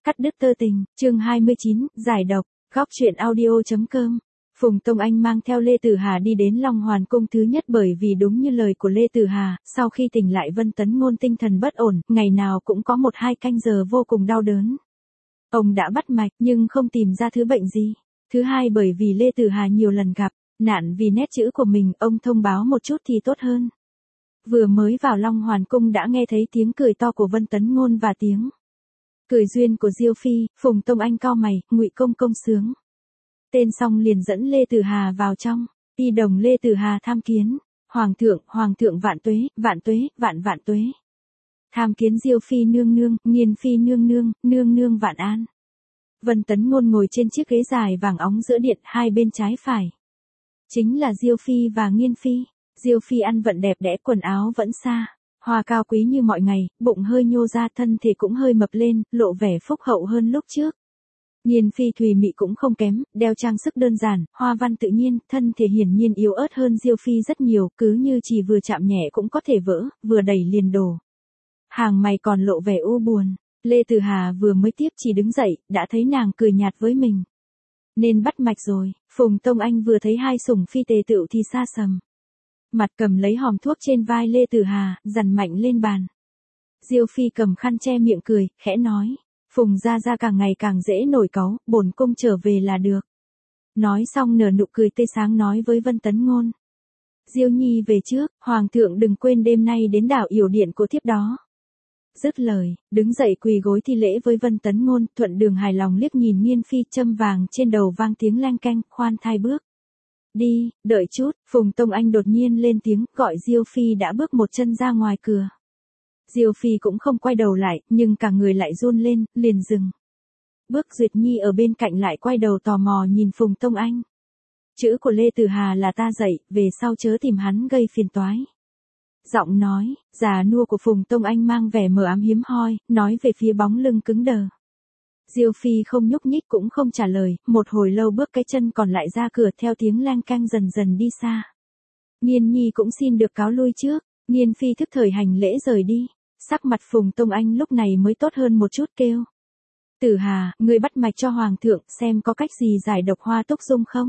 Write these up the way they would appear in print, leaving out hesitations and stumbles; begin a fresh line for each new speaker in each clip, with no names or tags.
Cắt đứt tơ tình, chương 29, giải độc, góc truyện audio.com. Phùng Tông Anh mang theo Lê Tử Hà đi đến Long Hoàn Cung thứ nhất bởi vì đúng như lời của Lê Tử Hà, sau khi tỉnh lại Vân Tấn Ngôn tinh thần bất ổn, ngày nào cũng có 1-2 canh giờ vô cùng đau đớn. Ông đã bắt mạch nhưng không tìm ra thứ bệnh gì. Thứ hai bởi vì Lê Tử Hà nhiều lần gặp nạn vì nét chữ của mình, ông thông báo một chút thì tốt hơn. Vừa mới vào Long Hoàn Cung đã nghe thấy tiếng cười to của Vân Tấn Ngôn và tiếng cười duyên của Diêu Phi. Phùng Tông Anh cau mày, Ngụy công công sướng tên xong liền dẫn Lê Tử Hà vào trong. Y đồng Lê Tử Hà tham kiến. Hoàng thượng vạn tuế, vạn tuế. Tham kiến Diêu Phi nương nương, Nghiên Phi nương nương, nương nương vạn an. Vân Tấn Ngôn ngồi trên chiếc ghế dài vàng óng giữa điện, hai bên trái phải chính là Diêu Phi và Nghiên Phi. Diêu Phi ăn vận đẹp đẽ, quần áo vẫn xa hoa cao quý như mọi ngày, bụng hơi nhô ra, thân thể cũng hơi mập lên, lộ vẻ phúc hậu hơn lúc trước. Nghiên Phi thùy mị cũng không kém, đeo trang sức đơn giản, hoa văn tự nhiên, thân thể hiển nhiên yếu ớt hơn Diêu Phi rất nhiều, cứ như chỉ vừa chạm nhẹ cũng có thể vỡ, vừa đẩy liền đổ. Hàng mày còn lộ vẻ u buồn. Lê Tử Hà vừa mới tiếp chỉ đứng dậy, đã thấy nàng cười nhạt với mình. Nên bắt mạch rồi. Phùng Tông Anh vừa thấy hai sủng phi tề tựu thì xa sầm mặt, cầm lấy hòm thuốc trên vai Lê Tử Hà, dằn mạnh lên bàn. Diêu Phi cầm khăn che miệng cười, khẽ nói, Phùng gia gia càng ngày càng dễ nổi cáu, bổn cung trở về là được. Nói xong nở nụ cười tươi sáng nói với Vân Tấn Ngôn, Diêu nhi về trước, hoàng thượng đừng quên đêm nay đến đảo Yểu Điện của thiếp đó. Dứt lời, đứng dậy quỳ gối thi lễ với Vân Tấn Ngôn, thuận đường hài lòng liếc nhìn Nghiên Phi, châm vàng trên đầu vang tiếng leng keng, khoan thai bước. Đi, đợi chút. Phùng Tông Anh đột nhiên lên tiếng, gọi Diêu Phi đã bước một chân ra ngoài cửa. Diêu Phi cũng không quay đầu lại, nhưng cả người lại run lên, liền dừng bước. Duyệt Nhi ở bên cạnh lại quay đầu tò mò nhìn Phùng Tông Anh. Chữ của Lê Tử Hà là ta dạy, về sau chớ tìm hắn gây phiền toái. Giọng nói già nua của Phùng Tông Anh mang vẻ mờ ám hiếm hoi, nói về phía bóng lưng cứng đờ. Diêu Phi không nhúc nhích cũng không trả lời, một hồi lâu bước cái chân còn lại ra cửa, theo tiếng lang cang dần dần đi xa. Nghiên Nhi cũng xin được cáo lui trước. Nghiên Phi thức thời hành lễ rời đi. Sắc mặt Phùng Tông Anh lúc này mới tốt hơn một chút, kêu, Tử Hà, người bắt mạch cho hoàng thượng, xem có cách gì giải độc Hoa Túc Dung không?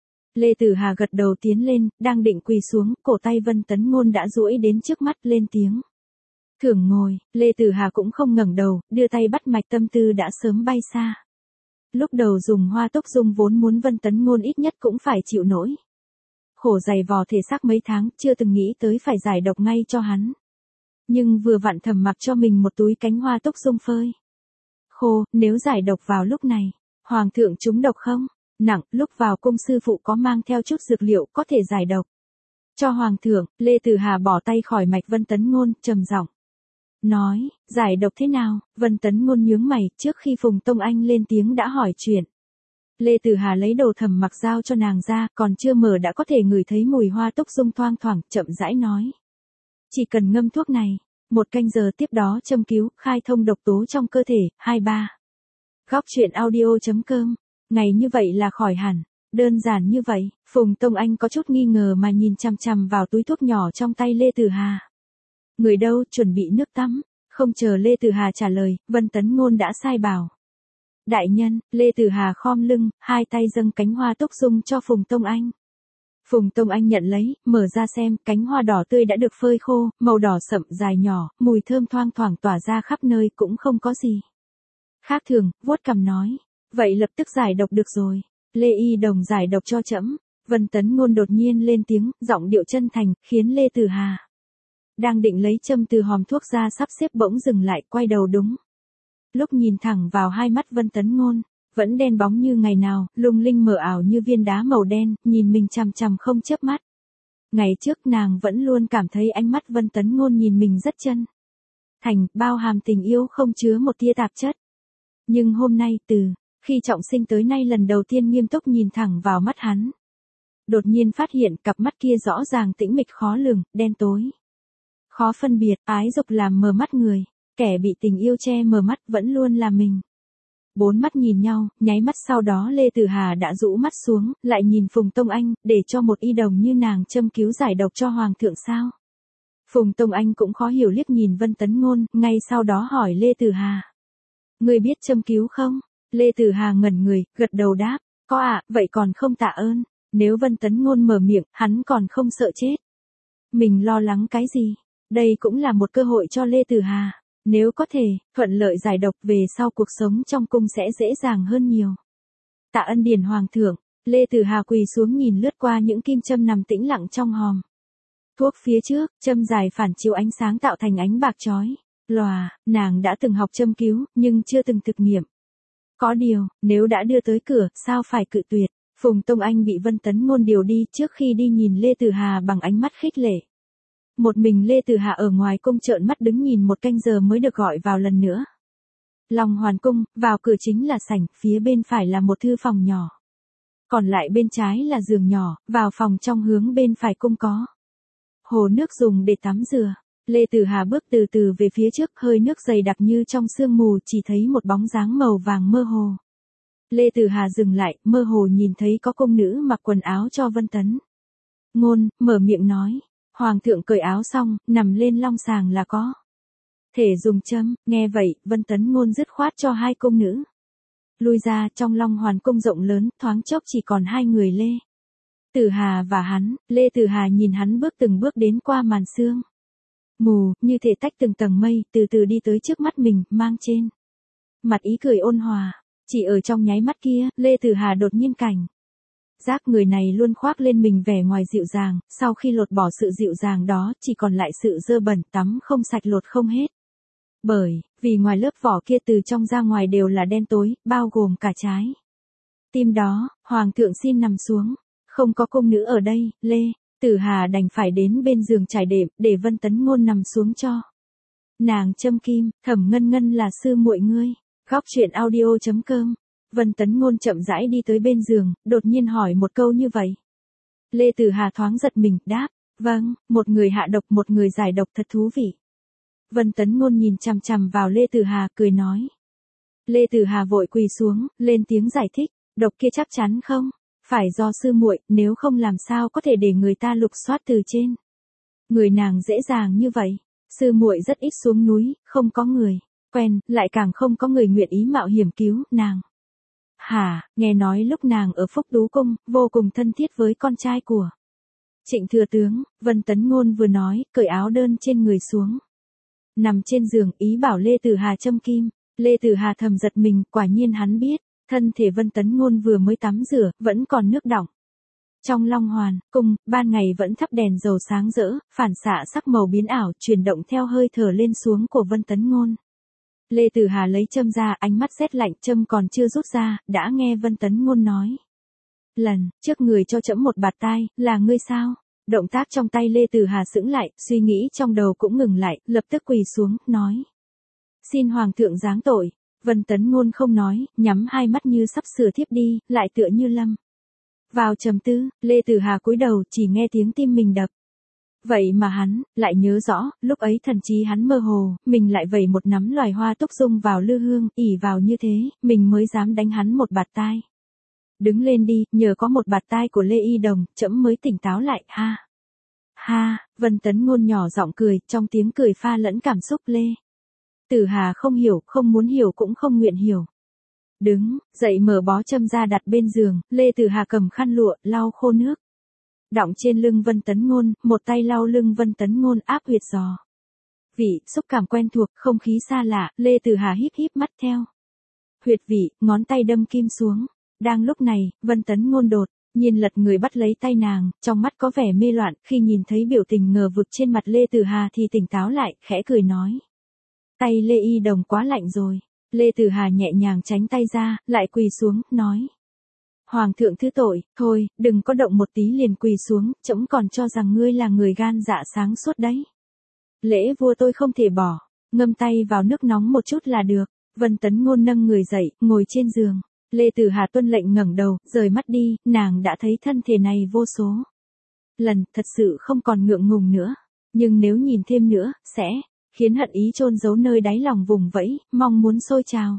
Lê Tử Hà gật đầu tiến lên, đang định quỳ xuống, cổ tay Vân Tấn Ngôn đã duỗi đến trước mắt, lên tiếng. Thưởng ngồi. Lê Tử Hà cũng không ngẩng đầu, đưa tay bắt mạch, tâm tư đã sớm bay xa. Lúc đầu dùng Hoa Túc Dung vốn muốn Vân Tấn Ngôn ít nhất cũng phải chịu nổi khổ dày vò thể xác mấy tháng, chưa từng nghĩ tới phải giải độc ngay cho hắn. Nhưng vừa vặn thầm mặc cho mình một túi cánh Hoa Túc Dung phơi khô, nếu giải độc vào lúc này, hoàng thượng trúng độc không? Nặng. Lúc vào cung sư phụ có mang theo chút dược liệu có thể giải độc cho hoàng thượng. Lê Tử Hà bỏ tay khỏi mạch Vân Tấn Ngôn, trầm giọng nói, giải độc thế nào? Vân Tấn Ngôn nhướng mày, trước khi Phùng Tông Anh lên tiếng đã hỏi chuyện. Lê Tử Hà lấy đồ thầm mặc giao cho nàng ra, còn chưa mở đã có thể ngửi thấy mùi Hoa Túc Dung thoang thoảng, chậm rãi nói. Chỉ cần ngâm thuốc này, 1 canh giờ tiếp đó châm cứu, khai thông độc tố trong cơ thể. 23. Góc truyện audio.com. Ngày như vậy là khỏi hẳn. Đơn giản như vậy. Phùng Tông Anh có chút nghi ngờ mà nhìn chằm chằm vào túi thuốc nhỏ trong tay Lê Tử Hà. Người đâu? Chuẩn bị nước tắm. Không chờ Lê Tử Hà trả lời, Vân Tấn Ngôn đã sai bảo. Đại nhân. Lê Tử Hà khom lưng, hai tay dâng cánh Hoa Túc Dung cho Phùng Tông Anh. Phùng Tông Anh nhận lấy, mở ra xem, cánh hoa đỏ tươi đã được phơi khô, màu đỏ sậm dài nhỏ, mùi thơm thoang thoảng tỏa ra khắp nơi, cũng không có gì khác thường. Vuốt cằm nói, vậy lập tức giải độc được rồi. Lê y đồng giải độc cho trẫm. Vân Tấn Ngôn đột nhiên lên tiếng, giọng điệu chân thành, khiến Lê Tử Hà đang định lấy châm từ hòm thuốc ra sắp xếp bỗng dừng lại, quay đầu đúng lúc nhìn thẳng vào hai mắt Vân Tấn Ngôn, vẫn đen bóng như ngày nào, lung linh mờ ảo như viên đá màu đen, nhìn mình chằm chằm không chớp mắt. Ngày trước nàng vẫn luôn cảm thấy ánh mắt Vân Tấn Ngôn nhìn mình rất chân thành, bao hàm tình yêu không chứa một tia tạp chất. Nhưng hôm nay, từ khi trọng sinh tới nay lần đầu tiên nghiêm túc nhìn thẳng vào mắt hắn, đột nhiên phát hiện cặp mắt kia rõ ràng tĩnh mịch khó lường, đen tối, khó phân biệt, ái dục làm mờ mắt người, kẻ bị tình yêu che mờ mắt vẫn luôn là mình. 4 mắt nhìn nhau, nháy mắt sau đó Lê Tử Hà đã rũ mắt xuống, lại nhìn Phùng Tông Anh, để cho một y đồng như nàng châm cứu giải độc cho hoàng thượng sao? Phùng Tông Anh cũng khó hiểu liếc nhìn Vân Tấn Ngôn, ngay sau đó hỏi Lê Tử Hà. Ngươi biết châm cứu không? Lê Tử Hà ngẩn người, gật đầu đáp, có ạ, vậy còn không tạ ơn. Nếu Vân Tấn Ngôn mở miệng, hắn còn không sợ chết. Mình lo lắng cái gì? Đây cũng là một cơ hội cho Lê Tử Hà. Nếu có thể, thuận lợi giải độc về sau cuộc sống trong cung sẽ dễ dàng hơn nhiều. Tạ ân điển hoàng thượng, Lê Tử Hà quỳ xuống nhìn lướt qua những kim châm nằm tĩnh lặng trong hòm. Thuốc phía trước, châm dài phản chiếu ánh sáng tạo thành ánh bạc chói. Lòa, nàng đã từng học châm cứu, nhưng chưa từng thực nghiệm. Có điều, nếu đã đưa tới cửa, sao phải cự tuyệt? Phùng Tông Anh bị Vân Tấn Ngôn điều đi trước khi đi nhìn Lê Tử Hà bằng ánh mắt khích lệ. Một mình Lê Tử Hà ở ngoài cung trợn mắt đứng nhìn một canh giờ mới được gọi vào lần nữa. Long Hoàn cung, vào cửa chính là sảnh, phía bên phải là một thư phòng nhỏ. Còn lại bên trái là giường nhỏ, vào phòng trong hướng bên phải cung có hồ nước dùng để tắm rửa. Lê Tử Hà bước từ từ về phía trước, hơi nước dày đặc như trong sương mù, chỉ thấy một bóng dáng màu vàng mơ hồ. Lê Tử Hà dừng lại, mơ hồ nhìn thấy có cung nữ mặc quần áo cho Vân Tấn Ngôn, mở miệng nói. Hoàng thượng cởi áo xong, nằm lên long sàng là có thể dùng châm. Nghe vậy, Vân Tấn Ngôn dứt khoát cho hai cung nữ lui ra. Trong Long Hoàn cung rộng lớn, thoáng chốc chỉ còn hai người Lê Tử Hà và hắn. Lê Tử Hà nhìn hắn bước từng bước đến qua màn sương mù, như thể tách từng tầng mây, từ từ đi tới trước mắt mình, mang trên mặt ý cười ôn hòa. Chỉ ở trong nháy mắt kia, Lê Tử Hà đột nhiên cảnh giác người này luôn khoác lên mình vẻ ngoài dịu dàng, sau khi lột bỏ sự dịu dàng đó, chỉ còn lại sự dơ bẩn, tắm không sạch lột không hết. Bởi vì ngoài lớp vỏ kia từ trong ra ngoài đều là đen tối, bao gồm cả trái tim đó. Hoàng thượng xin nằm xuống. Không có cung nữ ở đây, Lê Tử Hà đành phải đến bên giường trải đệm, để Vân Tấn Ngôn nằm xuống cho nàng châm kim. Thẩm Ngân Ngân là sư muội ngươi. Góc truyện audio.com. Vân Tấn Ngôn chậm rãi đi tới bên giường, đột nhiên hỏi một câu như vậy. Lê Tử Hà thoáng giật mình, đáp, vâng, một người hạ độc một người giải độc thật thú vị. Vân Tấn Ngôn nhìn chằm chằm vào Lê Tử Hà, cười nói. Lê Tử Hà vội quỳ xuống, lên tiếng giải thích, độc kia chắc chắn không phải do sư muội, nếu không làm sao có thể để người ta lục soát từ trên người nàng dễ dàng như vậy. Sư muội rất ít xuống núi, không có người quen, lại càng không có người nguyện ý mạo hiểm cứu nàng. Hả, nghe nói lúc nàng ở Phúc Tú Cung, vô cùng thân thiết với con trai của Trịnh Thừa Tướng. Vân Tấn Ngôn vừa nói, cởi áo đơn trên người xuống. Nằm trên giường, ý bảo Lê Tử Hà châm kim. Lê Tử Hà thầm giật mình, quả nhiên hắn biết, thân thể Vân Tấn Ngôn vừa mới tắm rửa, vẫn còn nước đọng. Trong Long Hoàn cung, ban ngày vẫn thắp đèn dầu sáng rỡ, phản xạ sắc màu biến ảo, chuyển động theo hơi thở lên xuống của Vân Tấn Ngôn. Lê Tử Hà lấy châm ra, ánh mắt rét lạnh, châm còn chưa rút ra, đã nghe Vân Tấn Ngôn nói. Lần trước người cho trẫm một bạt tai, là ngươi sao? Động tác trong tay Lê Tử Hà sững lại, suy nghĩ trong đầu cũng ngừng lại, lập tức quỳ xuống, nói. Xin Hoàng thượng giáng tội. Vân Tấn Ngôn không nói, nhắm hai mắt như sắp sửa thiếp đi, lại tựa như lâm vào trầm tư. Lê Tử Hà cúi đầu, chỉ nghe tiếng tim mình đập. Vậy mà hắn lại nhớ rõ, lúc ấy thần trí hắn mơ hồ, mình lại vẩy một nắm loài hoa túc dung vào lư hương, ỷ vào như thế, mình mới dám đánh hắn một bạt tai. Đứng lên đi, nhờ có một bạt tai của Lê Y Đồng, trẫm mới tỉnh táo lại, ha. Ha, Vân Tấn Ngôn nhỏ giọng cười, trong tiếng cười pha lẫn cảm xúc. Lê Tử Hà không hiểu, không muốn hiểu cũng không nguyện hiểu. Đứng dậy mở bó châm ra đặt bên giường, Lê Tử Hà cầm khăn lụa, lau khô nước đọng trên lưng Vân Tấn Ngôn, một tay lau lưng Vân Tấn Ngôn, áp huyệt giò vị, xúc cảm quen thuộc, không khí xa lạ. Lê Tử Hà híp híp mắt theo huyệt vị, ngón tay đâm kim xuống. Đang lúc này, Vân Tấn Ngôn đột nhiên lật người bắt lấy tay nàng, trong mắt có vẻ mê loạn. Khi nhìn thấy biểu tình ngờ vực trên mặt Lê Tử Hà thì tỉnh táo lại, khẽ cười nói. Tay Lê Y Đồng quá lạnh rồi. Lê Tử Hà nhẹ nhàng tránh tay ra, lại quỳ xuống, nói. Hoàng thượng thứ tội, thôi, đừng có động một tí liền quỳ xuống, trẫm còn cho rằng ngươi là người gan dạ sáng suốt đấy. Lễ vua tôi không thể bỏ, ngâm tay vào nước nóng một chút là được. Vân Tấn Ngôn nâng người dậy, ngồi trên giường. Lê Tử Hà tuân lệnh ngẩng đầu, rời mắt đi, nàng đã thấy thân thể này vô số lần, thật sự không còn ngượng ngùng nữa. Nhưng nếu nhìn thêm nữa, sẽ khiến hận ý chôn giấu nơi đáy lòng vùng vẫy, mong muốn sôi trào.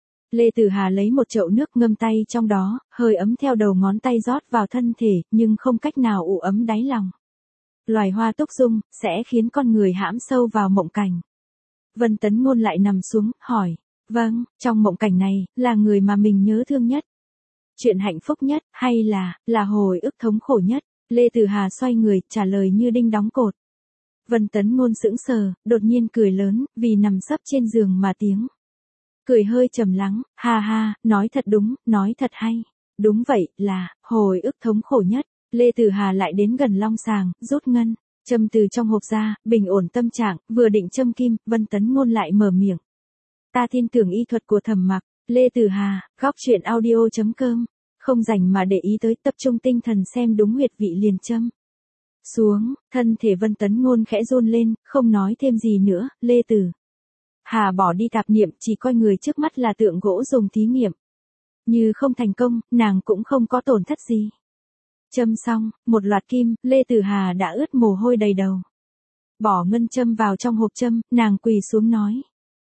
Lê Tử Hà lấy một chậu nước ngâm tay trong đó, hơi ấm theo đầu ngón tay rót vào thân thể, nhưng không cách nào ủ ấm đáy lòng. Loài hoa túc dung, sẽ khiến con người hãm sâu vào mộng cảnh. Vân Tấn Ngôn lại nằm xuống, hỏi. Vâng, trong mộng cảnh này, là người mà mình nhớ thương nhất. Chuyện hạnh phúc nhất, hay là hồi ức thống khổ nhất? Lê Tử Hà xoay người, trả lời như đinh đóng cột. Vân Tấn Ngôn sững sờ, đột nhiên cười lớn, vì nằm sấp trên giường mà tiếng. Cười hơi trầm lắng, ha ha, nói thật đúng, nói thật hay. Đúng vậy, là, hồi ức thống khổ nhất. Lê Tử Hà lại đến gần long sàng, rút ngân, châm từ trong hộp ra, bình ổn tâm trạng, vừa định châm kim, Vân Tấn Ngôn lại mở miệng. Ta tin tưởng y thuật của Thẩm Mặc. Lê Tử Hà, góc truyện audio.com. Không rảnh mà để ý tới, tập trung tinh thần xem đúng huyệt vị liền châm. Xuống, thân thể Vân Tấn Ngôn khẽ run lên, không nói thêm gì nữa. Lê Tử Hà bỏ đi tạp niệm, chỉ coi người trước mắt là tượng gỗ dùng thí nghiệm. Như không thành công, nàng cũng không có tổn thất gì. Châm xong, một loạt kim, Lê Tử Hà đã ướt mồ hôi đầy đầu. Bỏ ngân châm vào trong hộp châm, nàng quỳ xuống nói.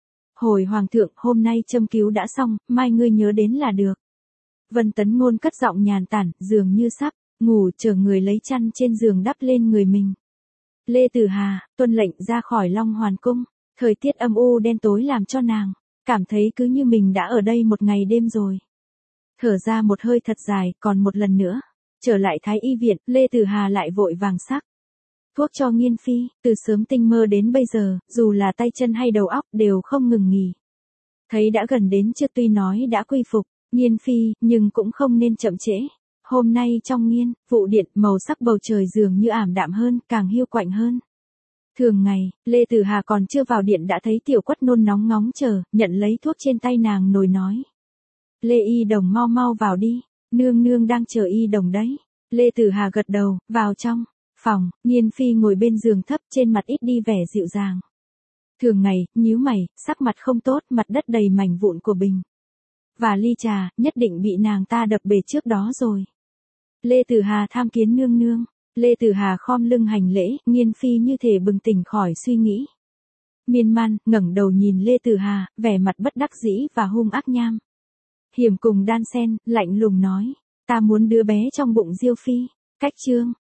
Hồi hoàng thượng, hôm nay châm cứu đã xong, mai ngươi nhớ đến là được. Vân Tấn Ngôn cất giọng nhàn tản, dường như sắp ngủ, chờ người lấy chăn trên giường đắp lên người mình. Lê Tử Hà tuân lệnh ra khỏi Long Hoàn cung. Thời tiết âm u đen tối làm cho nàng cảm thấy cứ như mình đã ở đây một ngày đêm rồi. Thở ra một hơi thật dài, còn một lần nữa trở lại Thái y viện, Lê Tử Hà lại vội vàng sắc thuốc cho Nghiên Phi. Từ sớm tinh mơ đến bây giờ, dù là tay chân hay đầu óc đều không ngừng nghỉ. Thấy đã gần đến trưa, tuy nói đã quy phục Nghiên Phi, nhưng cũng không nên chậm trễ. Hôm nay trong Nghiên vụ điện, màu sắc bầu trời dường như ảm đạm hơn, càng hiu quạnh hơn. Thường ngày, Lê Tử Hà còn chưa vào điện đã thấy Tiểu Quất nôn nóng ngóng chờ, nhận lấy thuốc trên tay nàng nồi nói. Lê Y Đồng mau mau vào đi, nương nương đang chờ Y Đồng đấy. Lê Tử Hà gật đầu, vào trong phòng, Nghiên Phi ngồi bên giường thấp, trên mặt ít đi vẻ dịu dàng. Thường ngày, nhíu mày, sắc mặt không tốt, mặt đất đầy mảnh vụn của bình và ly trà, nhất định bị nàng ta đập bể trước đó rồi. Lê Tử Hà tham kiến nương nương. Lê Tử Hà khom lưng hành lễ, Nghiên Phi như thể bừng tỉnh khỏi suy nghĩ. Miên man, ngẩng đầu nhìn Lê Tử Hà, vẻ mặt bất đắc dĩ và hung ác nham hiểm cùng đan xen, lạnh lùng nói. Ta muốn đứa bé trong bụng Diêu Phi. Cách chương